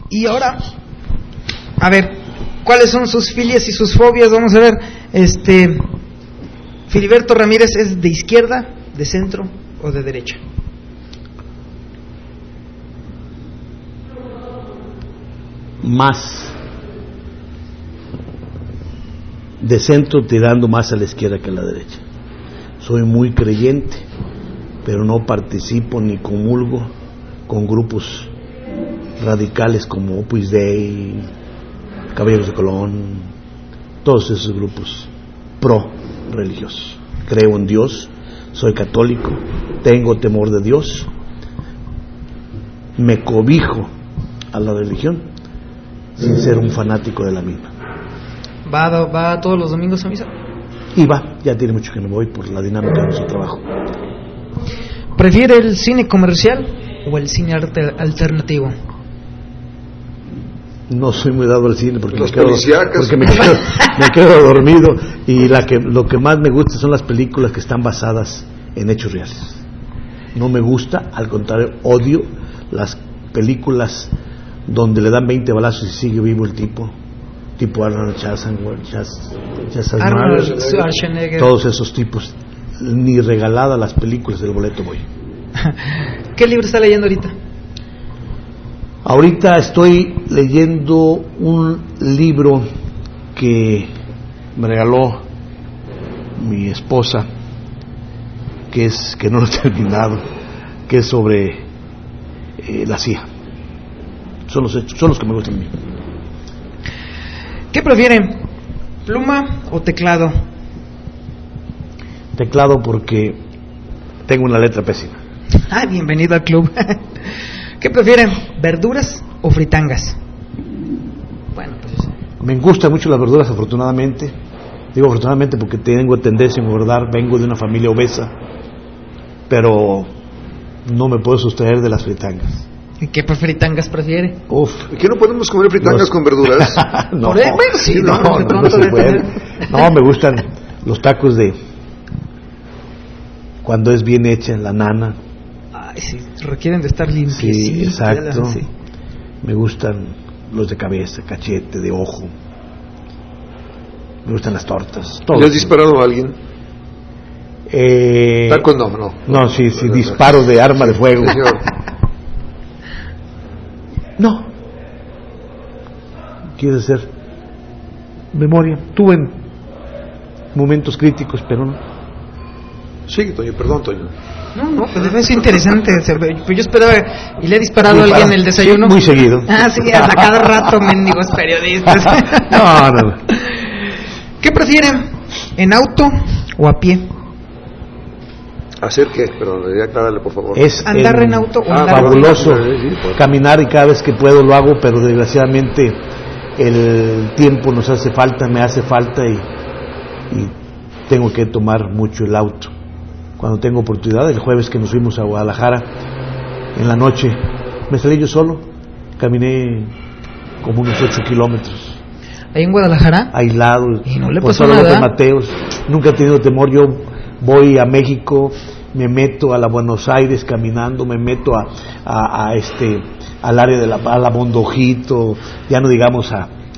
Y ahora, a ver, ¿cuáles son sus filias y sus fobias? Vamos a ver, Filiberto Ramírez, ¿es de izquierda, de centro o de derecha? Más de centro, tirando más a la izquierda que a la derecha. Soy muy creyente, pero no participo ni comulgo con grupos radicales como Opus Dei, Caballeros de Colón, todos esos grupos pro religiosos. Creo en Dios, soy católico, tengo temor de Dios, me cobijo a la religión sin ser un fanático de la misma. ¿Va todos los domingos a misa? Y ya tiene mucho que no voy por la dinámica de nuestro trabajo. ¿Prefiere el cine comercial o el cine alternativo? No soy muy dado al cine porque me me quedo dormido, y lo que más me gusta son las películas que están basadas en hechos reales. No me gusta, al contrario, odio las películas donde le dan 20 balazos y sigue vivo el tipo Arnold Schwarzenegger, todos esos tipos. Ni regalada las películas del boleto voy. ¿Qué libro está leyendo ahorita? Ahorita estoy leyendo un libro que me regaló mi esposa, que no lo he terminado, que es sobre la CIA. Son los que me gustan a mí. ¿Qué prefieren? ¿Pluma o teclado? Teclado, porque tengo una letra pésima. Bienvenido al club. ¿Qué prefieren? ¿Verduras o fritangas? Bueno, pues me gustan mucho las verduras, afortunadamente. Digo afortunadamente porque tengo tendencia a engordar, vengo de una familia obesa, pero no me puedo sustraer de las fritangas. ¿Y qué fritangas prefiere? ¿Qué no podemos comer fritangas con verduras? No, sí, no se puede. No, me gustan los tacos de cuando es bien hecha la nana. Sí, requieren de estar limpios. Sí, exacto. Sí. Me gustan los de cabeza, cachete, de ojo. Me gustan las tortas. ¿Le has disparado a alguien? Tacos no. No, sí, disparo de arma de fuego. Señor. No. Quiere hacer memoria. Tuve momentos críticos, pero no. Sí, Toño, perdón, Toño. No, pues es interesante. Pues yo esperaba, y le he disparado a alguien en el desayuno. Sí, muy seguido. Sí, a cada rato, mendigos periodistas. No. ¿Qué prefieren? ¿En auto o a pie? ¿Hacer qué? Pero aclárale, por favor. Es andar en auto o andar fabuloso. Sí, caminar, y cada vez que puedo lo hago, pero desgraciadamente el tiempo nos hace falta, me hace falta, y tengo que tomar mucho el auto. Cuando tengo oportunidad, el jueves que nos fuimos a Guadalajara, en la noche, me salí yo solo, caminé como unos 8 kilómetros. ¿Ahí en Guadalajara? Aislado. ¿Y no le por pasó todos nada? los de Mateos. Nunca he tenido temor. Yo voy a México, me meto a la Buenos Aires caminando, me meto al área de la Mondojito, ya no digamos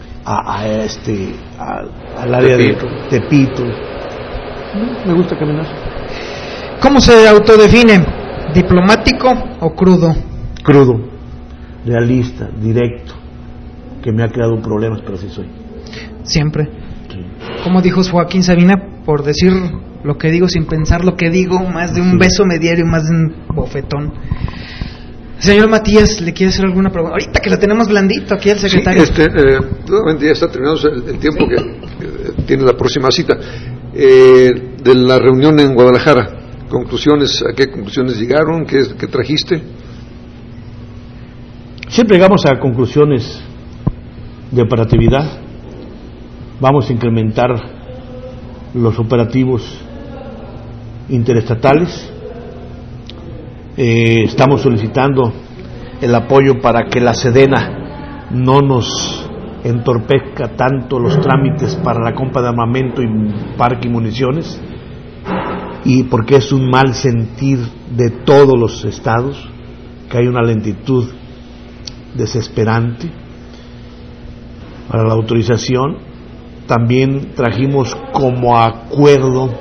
al área de Tepito. Me gusta caminar. ¿Cómo se autodefine? ¿Diplomático o crudo? Crudo, realista, directo, que me ha creado problemas, pero así soy. Siempre. Sí. Como dijo Joaquín Sabina, por decir lo que digo sin pensar lo que digo, más de un beso me diario, más de un bofetón. Señor Matías, ¿le quiere hacer alguna pregunta? Ahorita que lo tenemos blandito aquí el secretario. Sí, nuevamente ya está terminando el tiempo que tiene la próxima cita. De la reunión en Guadalajara, conclusiones, ¿a qué conclusiones llegaron? ¿Qué trajiste? Siempre llegamos a conclusiones de operatividad. Vamos a incrementar los operativos interestatales. Estamos solicitando el apoyo para que la Sedena no nos entorpezca tanto los trámites para la compra de armamento y parque y municiones, y porque es un mal sentir de todos los estados que hay una lentitud desesperante para la autorización. También trajimos como acuerdo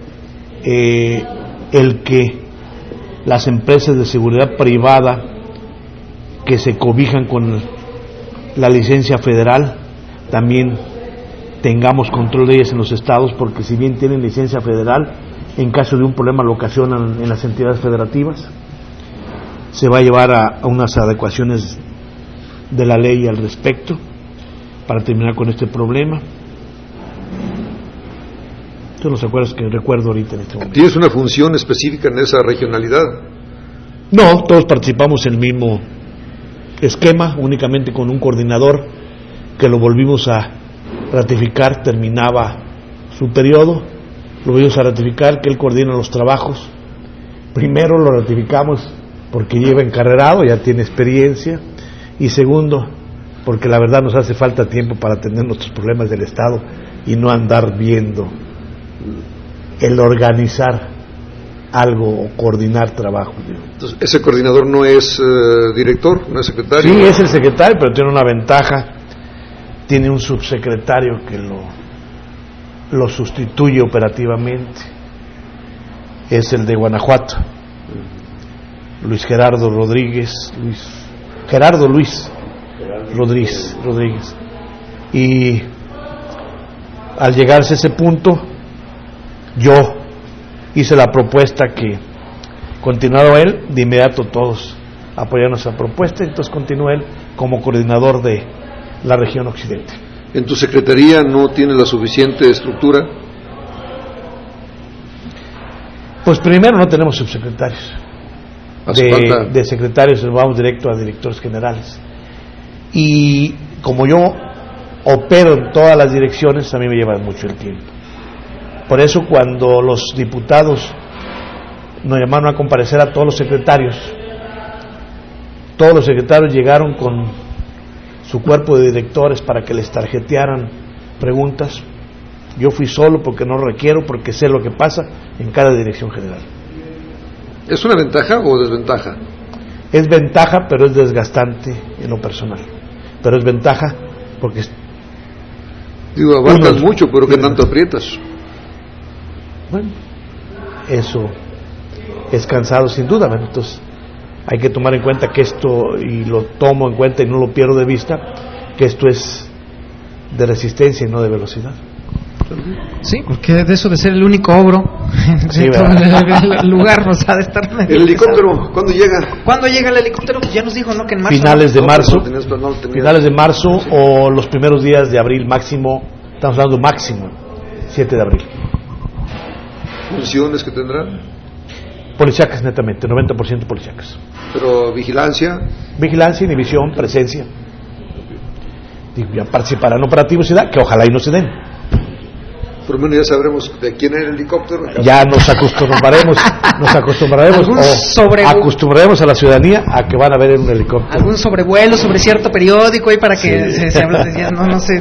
el que las empresas de seguridad privada que se cobijan con la licencia federal también tengamos control de ellas en los estados, porque si bien tienen licencia federal, en caso de un problema lo ocasionan en las entidades federativas. Se va a llevar a unas adecuaciones de la ley al respecto para terminar con este problema. ¿Tú no te acuerdas que recuerdo ahorita en este momento? ¿Tienes una función específica en esa regionalidad? No, todos participamos en el mismo esquema, únicamente con un coordinador que lo volvimos a ratificar, terminaba su periodo, lo volvimos a ratificar, que él coordina los trabajos. Primero lo ratificamos porque lleva encarrerado, ya tiene experiencia, y segundo, porque la verdad nos hace falta tiempo para atender nuestros problemas del Estado y no andar viendo el organizar algo o coordinar trabajo. Entonces, ¿ese coordinador no es director, no es secretario? Sí, es el secretario, pero tiene una ventaja, tiene un subsecretario que lo sustituye operativamente, es el de Guanajuato, Luis Rodríguez, y al llegarse a ese punto, yo hice la propuesta que continuado él, de inmediato todos apoyaron esa propuesta, entonces continuó él como coordinador de la región occidente. ¿En tu secretaría no tiene la suficiente estructura? Pues primero no tenemos subsecretarios. De secretarios vamos directo a directores generales. Y como yo opero en todas las direcciones, a mí me lleva mucho el tiempo. Por eso cuando los diputados nos llamaron a comparecer a todos los secretarios llegaron con su cuerpo de directores para que les tarjetearan preguntas. Yo fui solo porque no requiero, porque sé lo que pasa en cada dirección general. ¿Es una ventaja o desventaja? Es ventaja, pero es desgastante en lo personal. Pero es ventaja porque... Digo, abarcas mucho, pero ¿qué tanto aprietas? Bueno, eso es cansado sin duda, ¿verdad? Entonces hay que tomar en cuenta que esto, y lo tomo en cuenta y no lo pierdo de vista, que esto es de resistencia y no de velocidad. Sí, porque de eso de ser el único ogro sí, el lugar nos ha de estar... ¿El helicóptero cuándo llega? ¿Cuándo llega el helicóptero? Pues ya nos dijo, ¿no? Que en marzo. Finales de marzo, finales de marzo, sí. O los primeros días de abril máximo, estamos hablando máximo 7 de abril. ¿Funciones que tendrán? Policíacas netamente, 90% policíacas. ¿Pero vigilancia? Vigilancia, inhibición, presencia. Ya participarán operativos, que ojalá y no se den. Por lo menos ya sabremos de quién es el helicóptero. Ya nos acostumbraremos acostumbraremos a la ciudadanía a que van a ver en un helicóptero. Algún sobrevuelo sobre cierto periódico ahí para que se hable de no sé.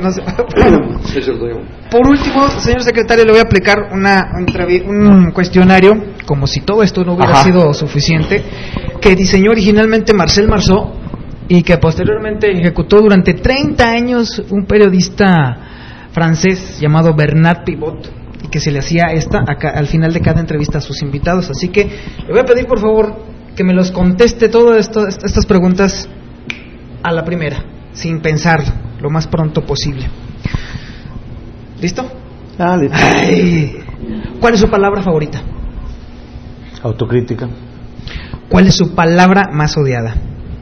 Por último, señor secretario, le voy a aplicar un cuestionario, como si todo esto no hubiera sido suficiente, que diseñó originalmente Marcel Marceau y que posteriormente ejecutó durante 30 años un periodista francés llamado Bernard Pivot, y que se le hacía al final de cada entrevista a sus invitados. Así que le voy a pedir por favor que me los conteste todas estas preguntas a la primera, sin pensar, lo más pronto posible. ¿Listo? Listo. ¿Cuál es su palabra favorita? Autocrítica. ¿Cuál es su palabra más odiada?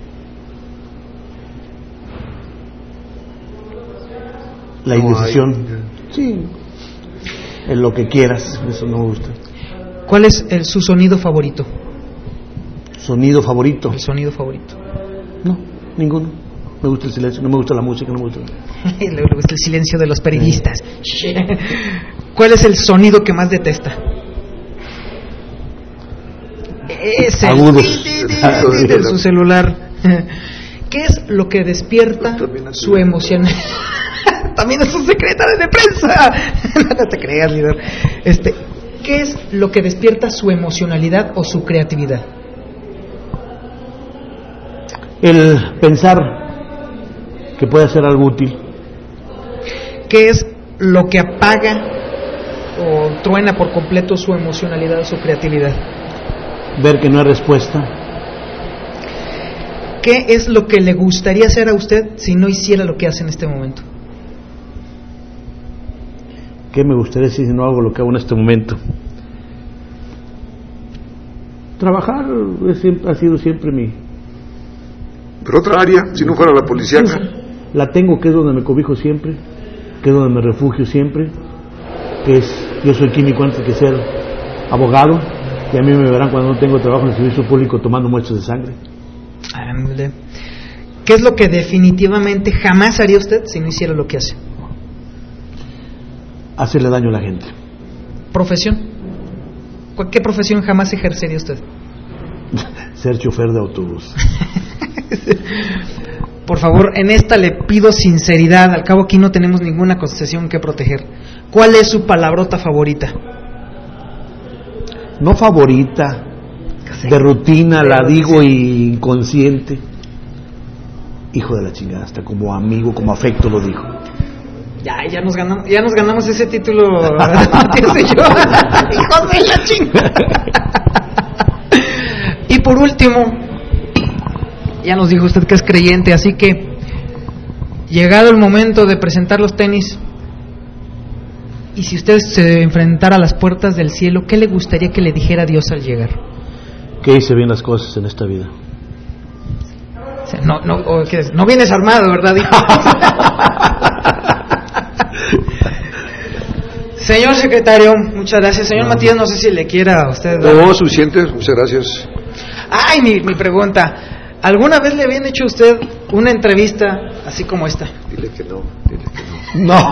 La indecisión. Sí. En lo que quieras, eso no me gusta. ¿Cuál es su sonido favorito? ¿Sonido favorito? El sonido favorito. No, ninguno. Me gusta el silencio, no me gusta la música, no me gusta. Le gusta el silencio de los periodistas. ¿Cuál es el sonido que más detesta? Es el agudo de su celular. ¿Qué es lo que despierta su emocionalidad? También es un secretario de prensa. No te creas, líder. ¿Qué es lo que despierta su emocionalidad o su creatividad? El pensar que pueda hacer algo útil. ¿Qué es lo que apaga o truena por completo su emocionalidad, su creatividad? Ver que no hay respuesta. ¿Qué es lo que le gustaría hacer a usted si no hiciera lo que hace en este momento? ¿Qué me gustaría si no hago lo que hago en este momento? Trabajar ha sido siempre mi... Pero otra área, si no fuera la policíaca. La tengo, que es donde me cobijo siempre, que es donde me refugio siempre, que es, yo soy químico antes que ser abogado, y a mí me verán cuando no tengo trabajo en el servicio público tomando muestras de sangre. ¿Qué es lo que definitivamente jamás haría usted si no hiciera lo que hace? Hacerle daño a la gente. ¿Profesión? ¿Qué profesión jamás ejercería usted? Ser chofer de autobús. Por favor, en esta le pido sinceridad, al cabo aquí no tenemos ninguna concesión que proteger. ¿Cuál es su palabrota favorita? No favorita, de rutina, la digo y inconsciente. Hijo de la chingada, hasta como amigo, como afecto lo digo. Ya nos ganamos ese título. Hijos de la chingada. Y por último, ya nos dijo usted que es creyente, así que llegado el momento de presentar los tenis, y si usted se enfrentara a las puertas del cielo, ¿qué le gustaría que le dijera Dios al llegar? Que hice bien las cosas en esta vida. O sea, no vienes armado, ¿verdad? Señor secretario, muchas gracias. Señor Matías, no sé si le quiera a usted dar... No, suficiente, muchas gracias. Ay, mi pregunta. ¿Alguna vez le habían hecho a usted una entrevista así como esta? Dile que no. No.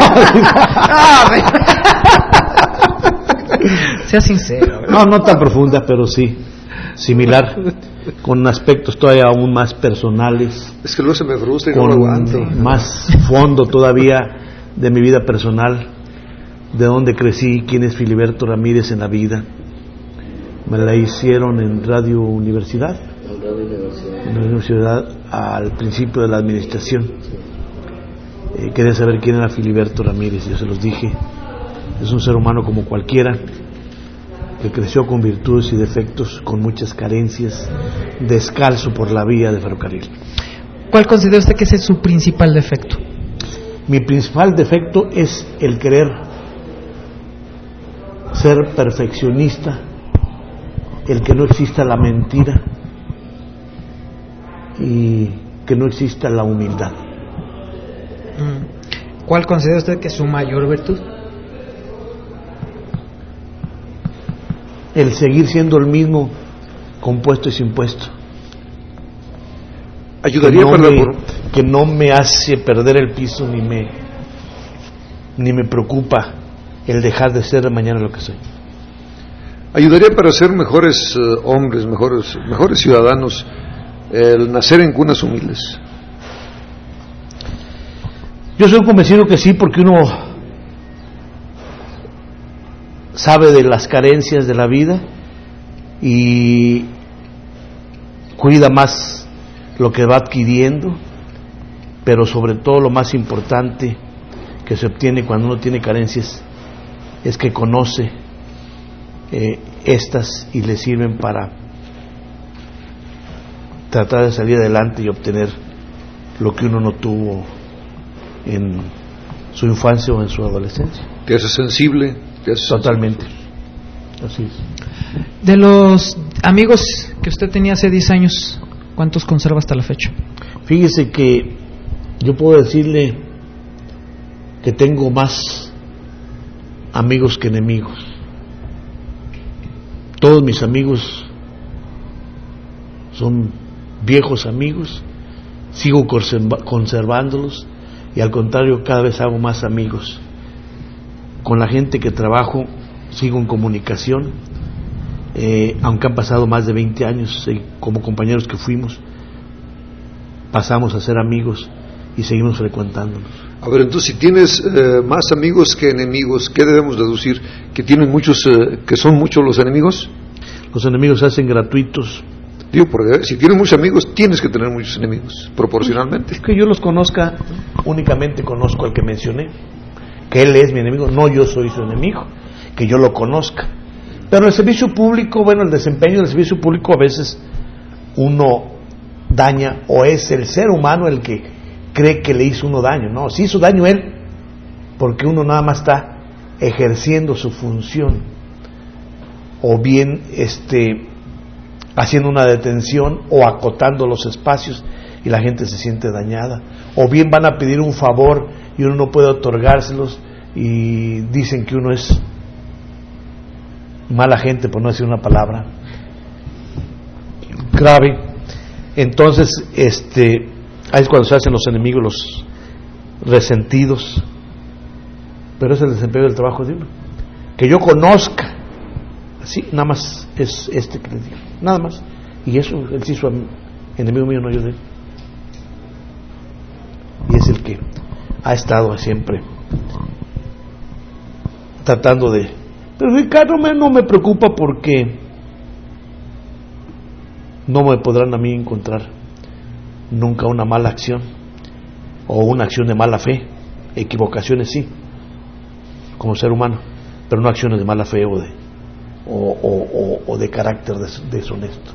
Sea sincero. No tan profunda, pero sí similar, con aspectos todavía aún más personales. Es que luego se me frustra y con no lo aguanto. Más fondo todavía de mi vida personal, de dónde crecí, quién es Filiberto Ramírez en la vida. Me la hicieron en Radio Universidad. En la universidad al principio de la administración. Quería saber quién era Filiberto Ramírez, yo se los dije. Es un ser humano como cualquiera, que creció con virtudes y defectos, con muchas carencias, descalzo por la vía de ferrocarril. ¿Cuál considera usted que ese es su principal defecto? Mi principal defecto es el querer ser perfeccionista, el que no exista la mentira y que no exista la humildad. ¿Cuál considera usted que es su mayor virtud? El seguir siendo el mismo, con puesto y sin puesto. Ayudaría que no me hace perder el piso ni me preocupa el dejar de ser mañana lo que soy. Ayudaría para ser mejores hombres, mejores ciudadanos, el nacer en cunas humildes. Yo soy convencido que sí, porque uno sabe de las carencias de la vida y cuida más lo que va adquiriendo, pero sobre todo lo más importante que se obtiene cuando uno tiene carencias es que conoce estas y le sirven para tratar de salir adelante y obtener lo que uno no tuvo en su infancia o en su adolescencia. Te hace sensible. Totalmente. Así es. De los amigos que usted tenía hace 10 años, ¿cuántos conserva hasta la fecha? Fíjese que yo puedo decirle que tengo más amigos que enemigos. Todos mis amigos son viejos amigos, sigo conservándolos y al contrario cada vez hago más amigos. Con la gente que trabajo sigo en comunicación, aunque han pasado más de 20 años, como compañeros que fuimos, pasamos a ser amigos y seguimos frecuentándonos. A ver, entonces si tienes más amigos que enemigos, ¿qué debemos deducir? ¿Que tienen muchos, que son muchos los enemigos? Los enemigos se hacen gratuitos. Digo, porque si tienes muchos amigos, tienes que tener muchos enemigos, proporcionalmente. Que yo los conozca únicamente conozco al que mencioné, que él es mi enemigo, no yo soy su enemigo, que yo lo conozca. Pero el servicio público, bueno, el desempeño del servicio público a veces uno daña, o es el ser humano el que cree que le hizo uno daño. No, sí hizo daño él, porque uno nada más está ejerciendo su función, o bien haciendo una detención o acotando los espacios y la gente se siente dañada, o bien van a pedir un favor y uno no puede otorgárselos y dicen que uno es mala gente, por no decir una palabra grave. Entonces ahí es cuando se hacen los enemigos, los resentidos. Pero es el desempeño del trabajo de uno, que yo conozca, así, nada más es que les digo, nada más. Y eso, él sí su enemigo mío, no yo de él. Y es el que ha estado siempre tratando de... Pero Ricardo, no me preocupa, porque no me podrán a mí encontrar nunca una mala acción o una acción de mala fe. Equivocaciones sí, como ser humano, pero no acciones de mala fe o de carácter deshonesto.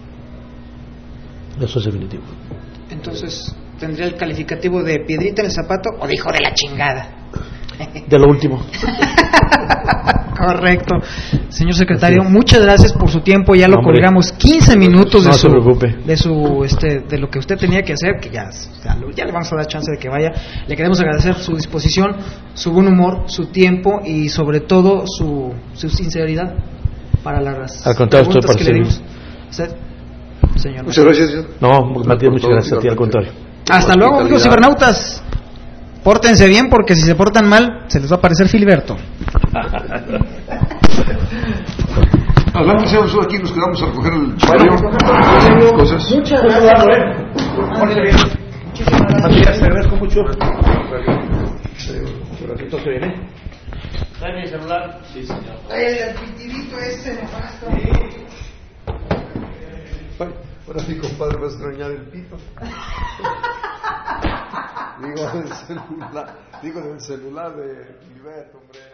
Eso es definitivo. Entonces, ¿tendría el calificativo de piedrita en el zapato o de hijo de la chingada? De lo último. Correcto. Señor secretario, muchas gracias por su tiempo. Ya lo colgamos 15 minutos de lo que usted tenía que hacer, que ya le vamos a dar chance de que vaya. Le queremos agradecer su disposición, su buen humor, su tiempo y sobre todo su sinceridad para las preguntas que le dimos. Señor. Muchas gracias, señor. No, Matías, muchas gracias a ti, al contrario. Hasta luego, amigos cibernautas. Pórtense bien, porque si se portan mal, se les va a aparecer Filiberto. Adelante, señor, aquí nos quedamos a recoger el chavaleo. Cosas. Muchas gracias. Matías, te agradezco mucho. Por aquí todo se viene. ¿Trae mi celular? Sí, señor. El pitirito ese nefasto. Ahora sí, compadre, vas a extrañar el pito. Digo del celular de Gilberto, hombre.